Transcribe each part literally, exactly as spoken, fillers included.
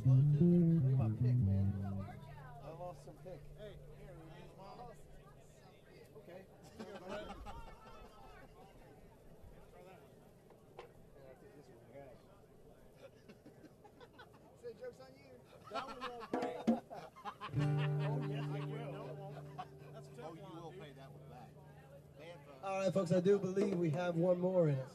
Look at my pick, man. I lost some pick. Hey, here, we use mine. Okay. Say joke's on you. That one won't pay. Oh, yes, I will. No, it won't. That's a tough one. Oh, you will pay that one back. All right, folks, I do believe we have one more in us.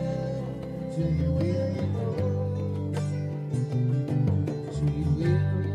Will you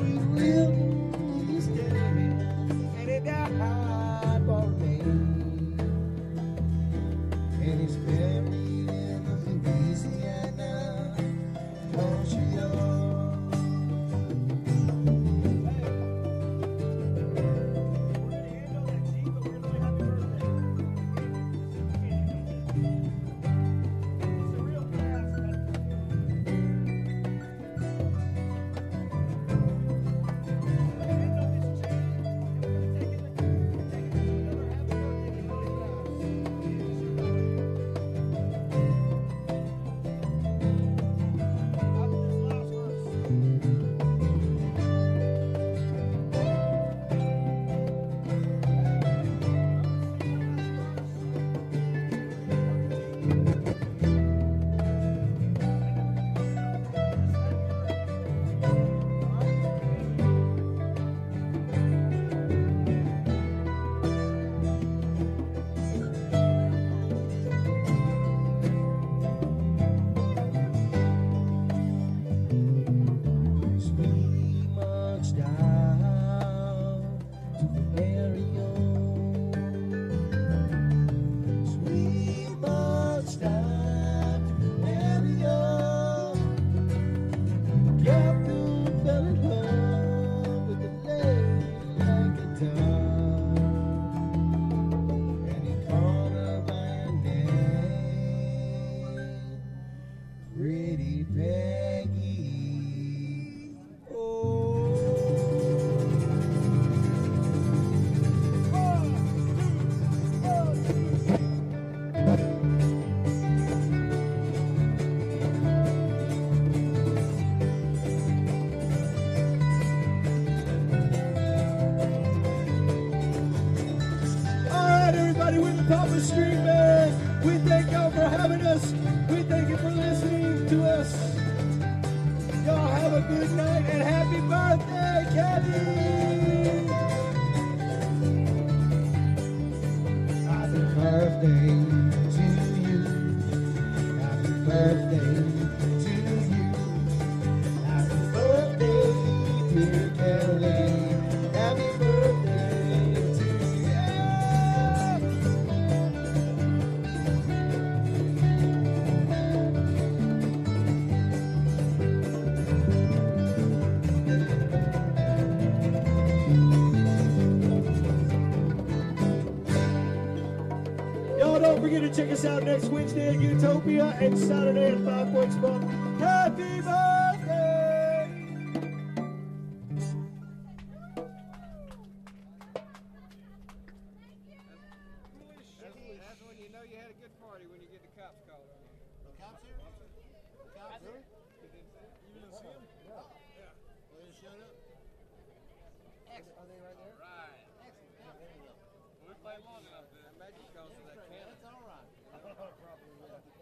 Papa Street Band, we thank y'all for having us. We thank you for listening to us. Y'all have a good night and happy birthday, Kelly! Happy birthday to you. Happy birthday to you. Happy birthday, dear Kelly. Happy birthday to you. Don't forget to check us out next Wednesday at Utopia and Saturday at Five Points Pub. Happy birthday! That's when you know you had a good party, when you get the cops called on you. The cops here? The cops here? You didn't see them? You didn't see them? Yeah. Yeah. Well, they showed up. Excellent. Are they right there? Right. Excellent. Yeah, there you go. We played long enough, dude. Magic calls for that can. That's all right.